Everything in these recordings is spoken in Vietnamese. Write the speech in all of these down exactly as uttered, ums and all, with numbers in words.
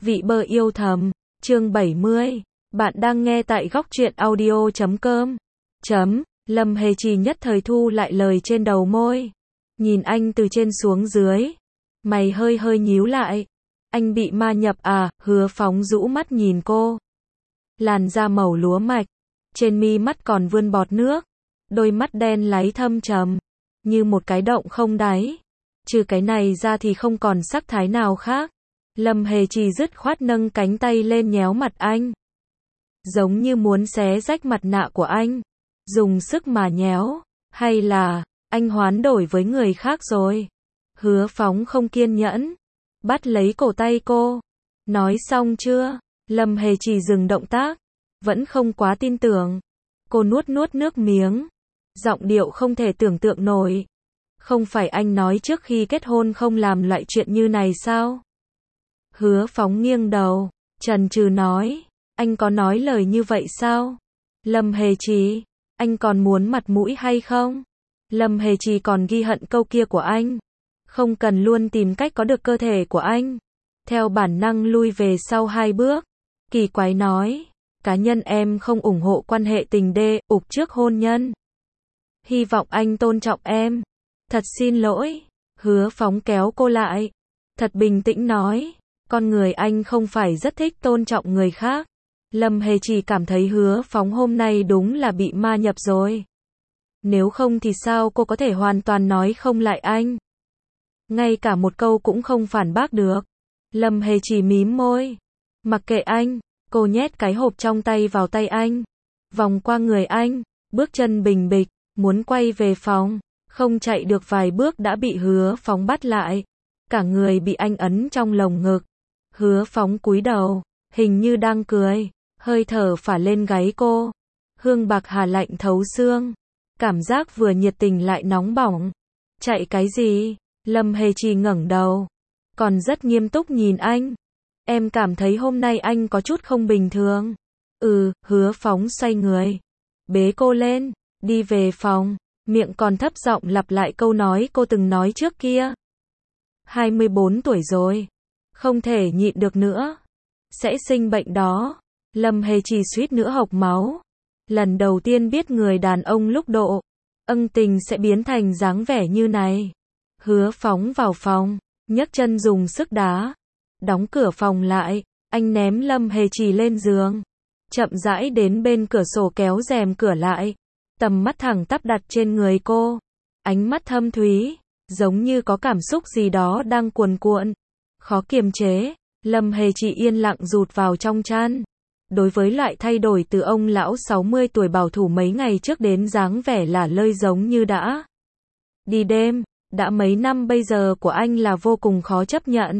Vị bơ yêu thầm, chương bảy mươi. Bạn đang nghe tại góc truyện audio chấm com. Chấm, Lâm Hề Trì nhất thời thu lại lời trên đầu môi. Nhìn anh từ trên xuống dưới. Mày hơi hơi nhíu lại. Anh bị ma nhập à, Hứa Phóng rũ mắt nhìn cô. Làn da màu lúa mạch. Trên mi mắt còn vươn bọt nước. Đôi mắt đen láy thâm trầm. Như một cái động không đáy. Trừ cái này ra thì không còn sắc thái nào khác. Lâm Hề Trì dứt khoát nâng cánh tay lên nhéo mặt anh. Giống như muốn xé rách mặt nạ của anh. Dùng sức mà nhéo. Hay là, anh hoán đổi với người khác rồi. Hứa Phóng không kiên nhẫn. Bắt lấy cổ tay cô. Nói xong chưa? Lâm Hề Trì dừng động tác. Vẫn không quá tin tưởng. Cô nuốt nuốt nước miếng. Giọng điệu không thể tưởng tượng nổi. Không phải anh nói trước khi kết hôn không làm loại chuyện như này sao? Hứa Phóng nghiêng đầu, chần chừ nói, anh có nói lời như vậy sao? Lâm Hề Trì, anh còn muốn mặt mũi hay không? Lâm Hề Trì còn ghi hận câu kia của anh. Không cần luôn tìm cách có được cơ thể của anh. Theo bản năng lui về sau hai bước. Kỳ quái nói, cá nhân em không ủng hộ quan hệ tình đê, ục trước hôn nhân. Hy vọng anh tôn trọng em. Thật xin lỗi. Hứa Phóng kéo cô lại. Thật bình tĩnh nói. Con người anh không phải rất thích tôn trọng người khác. Lâm Hề Trì cảm thấy Hứa Phóng hôm nay đúng là bị ma nhập rồi. Nếu không thì sao cô có thể hoàn toàn nói không lại anh? Ngay cả một câu cũng không phản bác được. Lâm Hề Trì mím môi. Mặc kệ anh, cô nhét cái hộp trong tay vào tay anh. Vòng qua người anh, bước chân bình bịch, muốn quay về phòng. Không chạy được vài bước đã bị Hứa Phóng bắt lại. Cả người bị anh ấn trong lồng ngực. Hứa Phóng cúi đầu, hình như đang cười, hơi thở phả lên gáy cô. Hương bạc hà lạnh thấu xương. Cảm giác vừa nhiệt tình lại nóng bỏng. Chạy cái gì? Lâm Hề Trì ngẩng đầu. Còn rất nghiêm túc nhìn anh. Em cảm thấy hôm nay anh có chút không bình thường. Ừ, Hứa Phóng xoay người. Bế cô lên, đi về phòng. Miệng còn thấp giọng lặp lại câu nói cô từng nói trước kia. hai mươi bốn tuổi rồi. Không thể nhịn được nữa. Sẽ sinh bệnh đó. Lâm Hề Trì suýt nữa hộc máu. Lần đầu tiên biết người đàn ông lúc độ ân tình sẽ biến thành dáng vẻ như này. Hứa Phóng vào phòng, nhấc chân dùng sức đá. Đóng cửa phòng lại, anh ném Lâm Hề Trì lên giường. Chậm rãi đến bên cửa sổ kéo rèm cửa lại. Tầm mắt thẳng tắp đặt trên người cô. Ánh mắt thâm thúy, giống như có cảm xúc gì đó đang cuồn cuộn. Khó kiềm chế, Lâm Hề Trì yên lặng rụt vào trong chăn. Đối với loại thay đổi từ ông lão sáu mươi tuổi bảo thủ mấy ngày trước đến dáng vẻ lả lơi giống như đã đi đêm, đã mấy năm bây giờ của anh là vô cùng khó chấp nhận.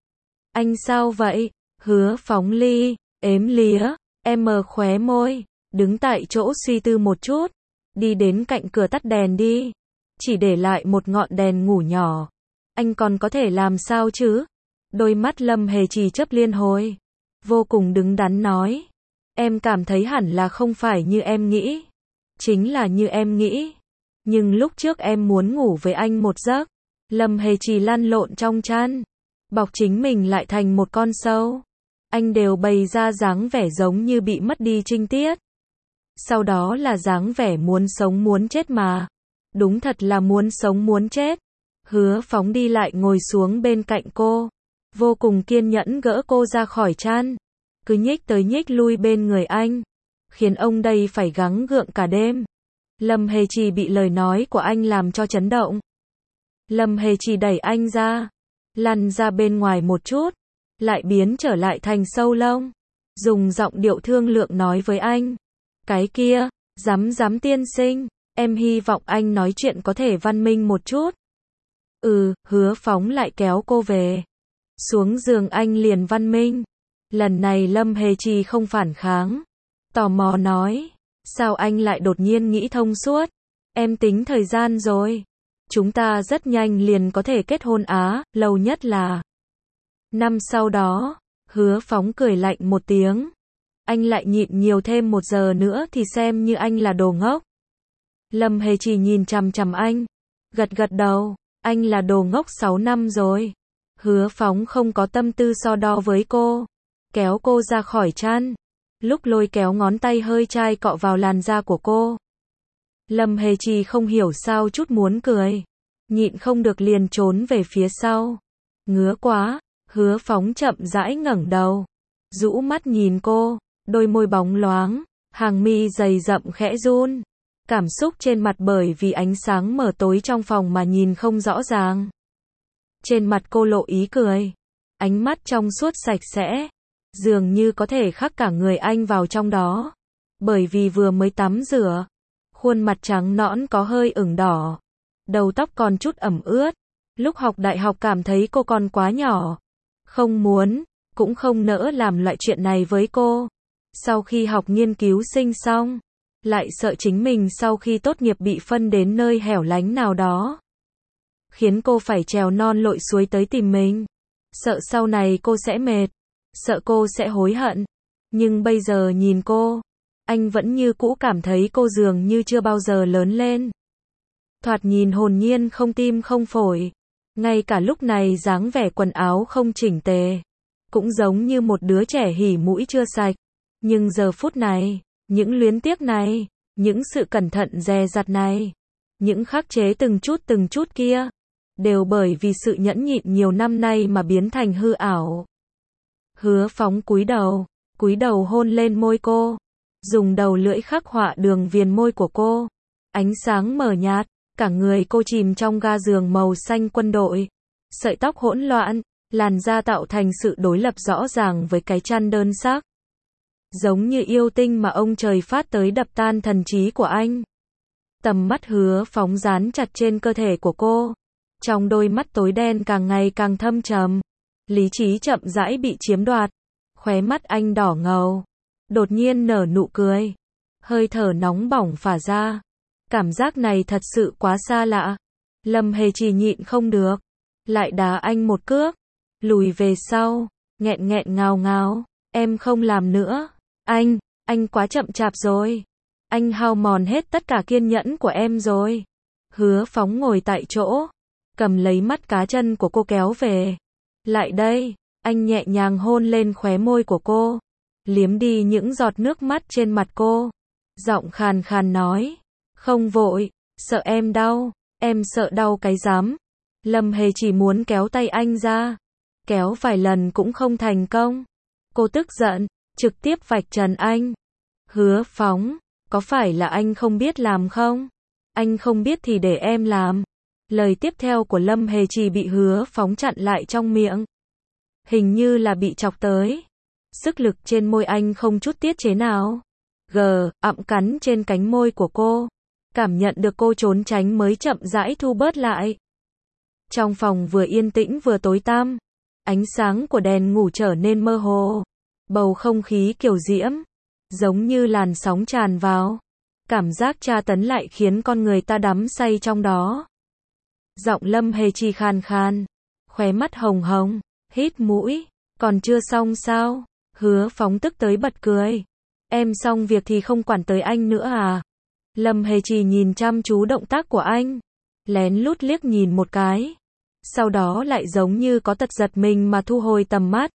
Anh sao vậy? Hứa Phóng ly, ếm lía, em mờ khóe môi, đứng tại chỗ suy tư một chút. Đi đến cạnh cửa tắt đèn đi. Chỉ để lại một ngọn đèn ngủ nhỏ. Anh còn có thể làm sao chứ? Đôi mắt Lâm Hề Trì chớp liên hồi. Vô cùng đứng đắn nói. Em cảm thấy hẳn là không phải như em nghĩ. Chính là như em nghĩ. Nhưng lúc trước em muốn ngủ với anh một giấc. Lâm Hề Trì lăn lộn trong chăn. Bọc chính mình lại thành một con sâu. Anh đều bày ra dáng vẻ giống như bị mất đi trinh tiết. Sau đó là dáng vẻ muốn sống muốn chết mà. Đúng thật là muốn sống muốn chết. Hứa Phóng đi lại ngồi xuống bên cạnh cô. Vô cùng kiên nhẫn gỡ cô ra khỏi chăn. Cứ nhích tới nhích lui bên người anh. Khiến ông đây phải gắng gượng cả đêm. Lâm Hề Trì bị lời nói của anh làm cho chấn động. Lâm Hề Trì đẩy anh ra. Lăn ra bên ngoài một chút. Lại biến trở lại thành sâu lông. Dùng giọng điệu thương lượng nói với anh. Cái kia, dám dám tiên sinh, em hy vọng anh nói chuyện có thể văn minh một chút. Ừ, Hứa Phóng lại kéo cô về. Xuống giường anh liền văn minh. Lần này Lâm Hề Trì không phản kháng. Tò mò nói, sao anh lại đột nhiên nghĩ thông suốt? Em tính thời gian rồi. Chúng ta rất nhanh liền có thể kết hôn á, lâu nhất là năm sau đó. Hứa Phóng cười lạnh một tiếng. Anh lại nhịn nhiều thêm một giờ nữa thì xem như anh là đồ ngốc. Lâm Hề Trì nhìn chằm chằm anh. Gật gật đầu. Anh là đồ ngốc sáu năm rồi. Hứa Phóng không có tâm tư so đo với cô. kéo cô ra khỏi chăn. Lúc lôi kéo ngón tay hơi chai cọ vào làn da của cô. Lâm Hề Trì không hiểu sao chút muốn cười. Nhịn không được liền trốn về phía sau. Ngứa quá, Hứa Phóng chậm rãi ngẩng đầu. Rũ mắt nhìn cô, đôi môi bóng loáng, hàng mi dày rậm khẽ run. Cảm xúc trên mặt bởi vì ánh sáng mờ tối trong phòng mà nhìn không rõ ràng. Trên mặt cô lộ ý cười. Ánh mắt trong suốt sạch sẽ. Dường như có thể khắc cả người anh vào trong đó. Bởi vì vừa mới tắm rửa. Khuôn mặt trắng nõn có hơi ửng đỏ. Đầu tóc còn chút ẩm ướt. Lúc học đại học cảm thấy cô còn quá nhỏ. Không muốn, cũng không nỡ làm loại chuyện này với cô. Sau khi học nghiên cứu sinh xong, lại sợ chính mình sau khi tốt nghiệp bị phân đến nơi hẻo lánh nào đó. Khiến cô phải trèo non lội suối tới tìm mình. Sợ sau này cô sẽ mệt. Sợ cô sẽ hối hận. Nhưng bây giờ nhìn cô, anh vẫn như cũ cảm thấy cô dường như chưa bao giờ lớn lên. Thoạt nhìn hồn nhiên không tim không phổi. Ngay cả lúc này dáng vẻ quần áo không chỉnh tề. Cũng giống như một đứa trẻ hỉ mũi chưa sạch. Nhưng giờ phút này, những luyến tiếc này, những sự cẩn thận dè dặt này, những khắc chế từng chút từng chút kia, đều bởi vì sự nhẫn nhịn nhiều năm nay mà biến thành hư ảo. Hứa Phóng cúi đầu, cúi đầu hôn lên môi cô, dùng đầu lưỡi khắc họa đường viền môi của cô. Ánh sáng mờ nhạt, cả người cô chìm trong ga giường màu xanh quân đội. Sợi tóc hỗn loạn, làn da tạo thành sự đối lập rõ ràng với cái chăn đơn sắc. Giống như yêu tinh mà ông trời phát tới đập tan thần trí của anh. Tầm mắt Hứa Phóng dán chặt trên cơ thể của cô. Trong đôi mắt tối đen càng ngày càng thâm trầm. Lý trí chậm rãi bị chiếm đoạt. Khóe mắt anh đỏ ngầu. Đột nhiên nở nụ cười. Hơi thở nóng bỏng phả ra. Cảm giác này thật sự quá xa lạ. Lâm Hề Trì nhịn không được. Lại đá anh một cước. Lùi về sau. Nghẹn nghẹn ngào ngào. Em không làm nữa. Anh, anh quá chậm chạp rồi. Anh hao mòn hết tất cả kiên nhẫn của em rồi. Hứa Phóng ngồi tại chỗ. Cầm lấy mắt cá chân của cô kéo về. Lại đây. Anh nhẹ nhàng hôn lên khóe môi của cô. Liếm đi những giọt nước mắt trên mặt cô. Giọng khàn khàn nói. Không vội. Sợ em đau. Em sợ đau cái rắm. Lâm Hề chỉ muốn kéo tay anh ra. Kéo vài lần cũng không thành công. Cô tức giận. Trực tiếp vạch trần anh. Hứa Phóng. Có phải là anh không biết làm không? Anh không biết thì để em làm. Lời tiếp theo của Lâm Hề Trì bị Hứa Phóng chặn lại trong miệng. Hình như là bị chọc tới. Sức lực trên môi anh không chút tiết chế nào. Gờ, ặm cắn trên cánh môi của cô. Cảm nhận được cô trốn tránh mới chậm rãi thu bớt lại. Trong phòng vừa yên tĩnh vừa tối tăm. Ánh sáng của đèn ngủ trở nên mơ hồ. Bầu không khí kiều diễm. Giống như làn sóng tràn vào. Cảm giác tra tấn lại khiến con người ta đắm say trong đó. Giọng Lâm Hề Trì khàn khàn. Khóe mắt hồng hồng. Hít mũi. Còn chưa xong sao? Hứa Phóng tức tới bật cười. Em xong việc thì không quản tới anh nữa à? Lâm Hề Trì nhìn chăm chú động tác của anh. Lén lút liếc nhìn một cái. Sau đó lại giống như có tật giật mình mà thu hồi tầm mắt.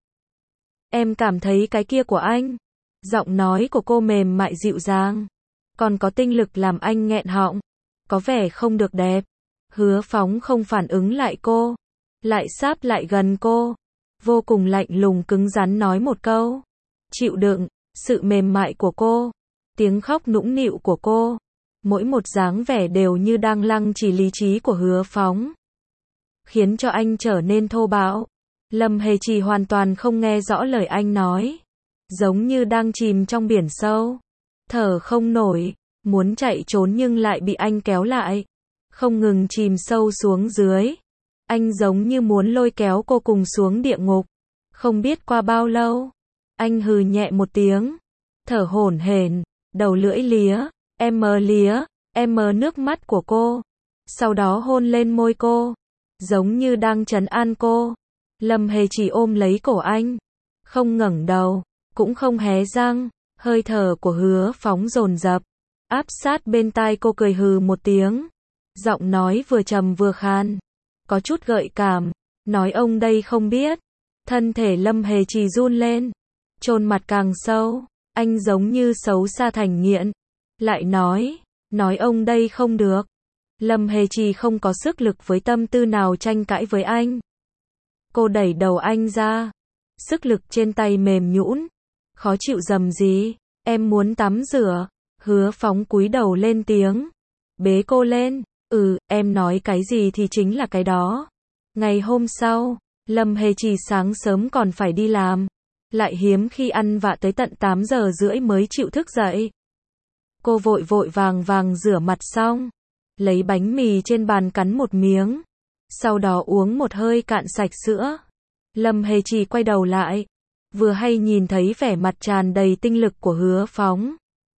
Em cảm thấy cái kia của anh. Giọng nói của cô mềm mại dịu dàng. Còn có tinh lực làm anh nghẹn họng. Có vẻ không được đẹp. Hứa Phóng không phản ứng lại cô. Lại sáp lại gần cô. Vô cùng lạnh lùng cứng rắn nói một câu. Chịu đựng. Sự mềm mại của cô. Tiếng khóc nũng nịu của cô. Mỗi một dáng vẻ đều như đang lăng trì lý trí của Hứa Phóng. Khiến cho anh trở nên thô bạo. Lâm Hề Trì hoàn toàn không nghe rõ lời anh nói. Giống như đang chìm trong biển sâu. Thở không nổi. Muốn chạy trốn nhưng lại bị anh kéo lại. Không ngừng chìm sâu xuống dưới. Anh giống như muốn lôi kéo cô cùng xuống địa ngục. Không biết qua bao lâu. Anh hừ nhẹ một tiếng. Thở hổn hển. Đầu lưỡi lía. Em mờ lía. Em mờ nước mắt của cô. Sau đó hôn lên môi cô. Giống như đang trấn an cô. Lâm Hề chỉ ôm lấy cổ anh. Không ngẩng đầu. Cũng không hé răng. Hơi thở của Hứa Phóng dồn dập. Áp sát bên tai cô cười hừ một tiếng. Giọng nói vừa trầm vừa khan. Có chút gợi cảm. Nói ông đây không biết. Thân thể Lâm Hề Trì run lên. chôn mặt càng sâu, anh giống như xấu xa thành nghiện. Lại nói, nói ông đây không được. Lâm Hề Trì không có sức lực với tâm tư nào tranh cãi với anh. Cô đẩy đầu anh ra, sức lực trên tay mềm nhũn, khó chịu dầm gì, em muốn tắm rửa. Hứa Phóng cúi đầu lên tiếng, bế cô lên, ừ, em nói cái gì thì chính là cái đó. Ngày hôm sau, Lâm Hề Trì sáng sớm còn phải đi làm, lại hiếm khi ăn vạ tới tận tám giờ rưỡi mới chịu thức dậy. Cô vội vội vàng vàng rửa mặt xong, lấy bánh mì trên bàn cắn một miếng, sau đó uống một hơi cạn sạch sữa. Lâm Hề Trì quay đầu lại, vừa hay nhìn thấy vẻ mặt tràn đầy tinh lực của Hứa Phóng.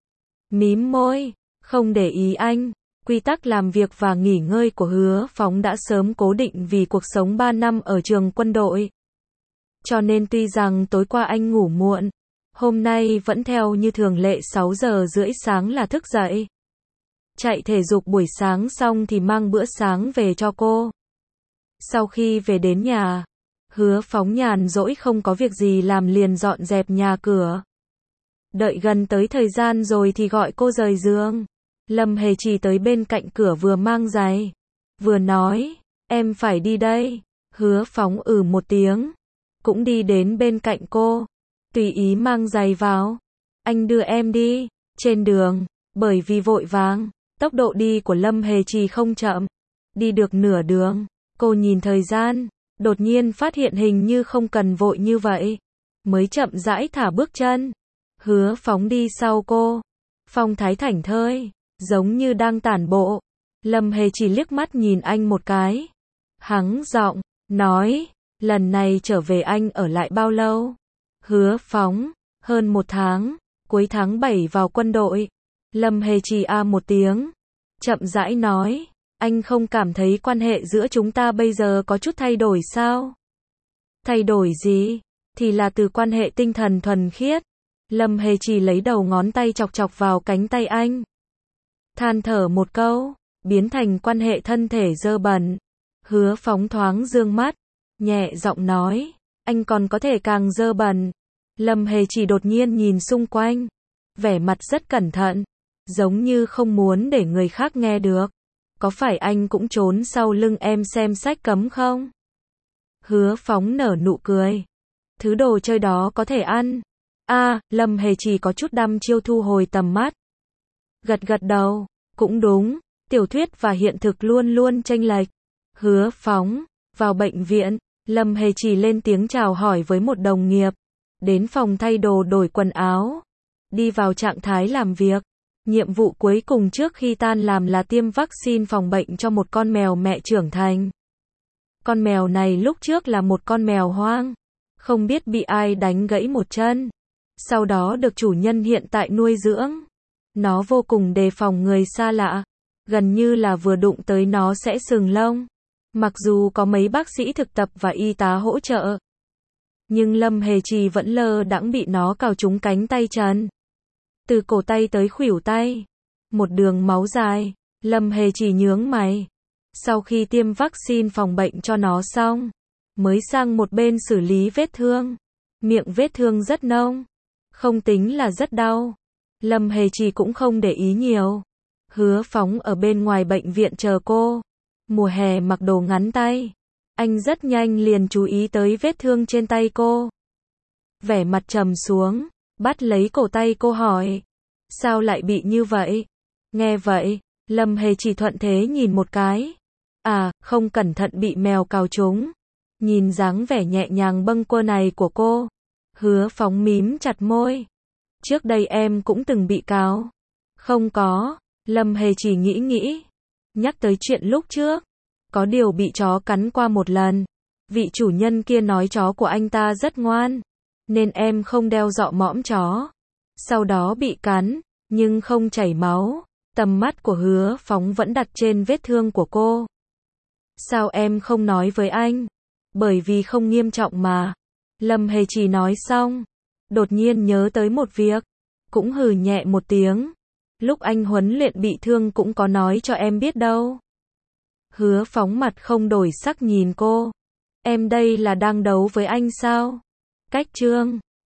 Mím môi, không để ý anh. Quy tắc làm việc và nghỉ ngơi của Hứa Phóng đã sớm cố định vì cuộc sống ba năm ở trường quân đội. Cho nên tuy rằng tối qua anh ngủ muộn, hôm nay vẫn theo như thường lệ sáu giờ rưỡi sáng là thức dậy. Chạy thể dục buổi sáng xong thì mang bữa sáng về cho cô. Sau khi về đến nhà, Hứa Phóng nhàn rỗi không có việc gì làm liền dọn dẹp nhà cửa. Đợi gần tới thời gian rồi thì gọi cô rời giường. Lâm Hề Trì tới bên cạnh cửa vừa mang giày, vừa nói, em phải đi đây. Hứa Phóng ừ một tiếng, cũng đi đến bên cạnh cô, tùy ý mang giày vào. Anh đưa em đi. Trên đường, bởi vì vội vàng, tốc độ đi của Lâm Hề Trì không chậm. Đi được nửa đường, cô nhìn thời gian, đột nhiên phát hiện hình như không cần vội như vậy, mới chậm rãi thả bước chân. Hứa Phóng đi sau cô, phong thái thảnh thơi, giống như đang tản bộ. Lâm Hề Trì liếc mắt nhìn anh một cái, hắng giọng nói, lần này trở về anh ở lại bao lâu? Hứa Phóng, hơn một tháng, cuối tháng bảy vào quân đội. Lâm Hề Trì a một tiếng, chậm rãi nói, anh không cảm thấy quan hệ giữa chúng ta bây giờ có chút thay đổi sao? Thay đổi gì? Thì là từ quan hệ tinh thần thuần khiết. Lâm Hề Trì lấy đầu ngón tay chọc chọc vào cánh tay anh, than thở một câu, biến thành quan hệ thân thể dơ bẩn. Hứa Phóng thoáng dương mắt, nhẹ giọng nói, anh còn có thể càng dơ bẩn. Lâm Hề Trì đột nhiên nhìn xung quanh, vẻ mặt rất cẩn thận, giống như không muốn để người khác nghe được. Có phải anh cũng trốn sau lưng em xem sách cấm không? Hứa Phóng nở nụ cười, thứ đồ chơi đó có thể ăn. A, à, Lâm Hề Trì có chút đăm chiêu thu hồi tầm mắt, gật gật đầu, cũng đúng, tiểu thuyết và hiện thực luôn luôn chênh lệch. Hứa Phóng, vào bệnh viện, Lâm Hề Trì lên tiếng chào hỏi với một đồng nghiệp, đến phòng thay đồ đổi quần áo, đi vào trạng thái làm việc. Nhiệm vụ cuối cùng trước khi tan làm là tiêm vaccine phòng bệnh cho một con mèo mẹ trưởng thành. Con mèo này lúc trước là một con mèo hoang, không biết bị ai đánh gãy một chân, sau đó được chủ nhân hiện tại nuôi dưỡng. Nó vô cùng đề phòng người xa lạ, gần như là vừa đụng tới nó sẽ sừng lông. Mặc dù có mấy bác sĩ thực tập và y tá hỗ trợ, nhưng Lâm Hề Trì vẫn lơ đãng bị nó cào trúng cánh tay chân, từ cổ tay tới khuỷu tay, một đường máu dài. Lâm Hề Trì nhướng mày, sau khi tiêm vaccine phòng bệnh cho nó xong, mới sang một bên xử lý vết thương. Miệng vết thương rất nông, không tính là rất đau. Lâm Hề Trì cũng không để ý nhiều. Hứa Phóng ở bên ngoài bệnh viện chờ cô. Mùa hè mặc đồ ngắn tay, anh rất nhanh liền chú ý tới vết thương trên tay cô. Vẻ mặt trầm xuống, bắt lấy cổ tay cô hỏi, sao lại bị như vậy? Nghe vậy, Lâm Hề Trì thuận thế nhìn một cái. À, không cẩn thận bị mèo cào trúng. Nhìn dáng vẻ nhẹ nhàng bâng quơ này của cô, Hứa Phóng mím chặt môi. Trước đây em cũng từng bị cào. Không có. Lâm Hề Trì nghĩ nghĩ, nhắc tới chuyện lúc trước, có điều bị chó cắn qua một lần. Vị chủ nhân kia nói chó của anh ta rất ngoan, nên em không đeo dọ mõm chó. Sau đó bị cắn, nhưng không chảy máu. Tầm mắt của Hứa Phóng vẫn đặt trên vết thương của cô. Sao em không nói với anh? Bởi vì không nghiêm trọng mà. Lâm Hề Trì nói xong, đột nhiên nhớ tới một việc, cũng hừ nhẹ một tiếng. Lúc anh huấn luyện bị thương cũng có nói cho em biết đâu. Hứa Phóng mặt không đổi sắc nhìn cô. Em đây là đang đấu với anh sao? Cách chương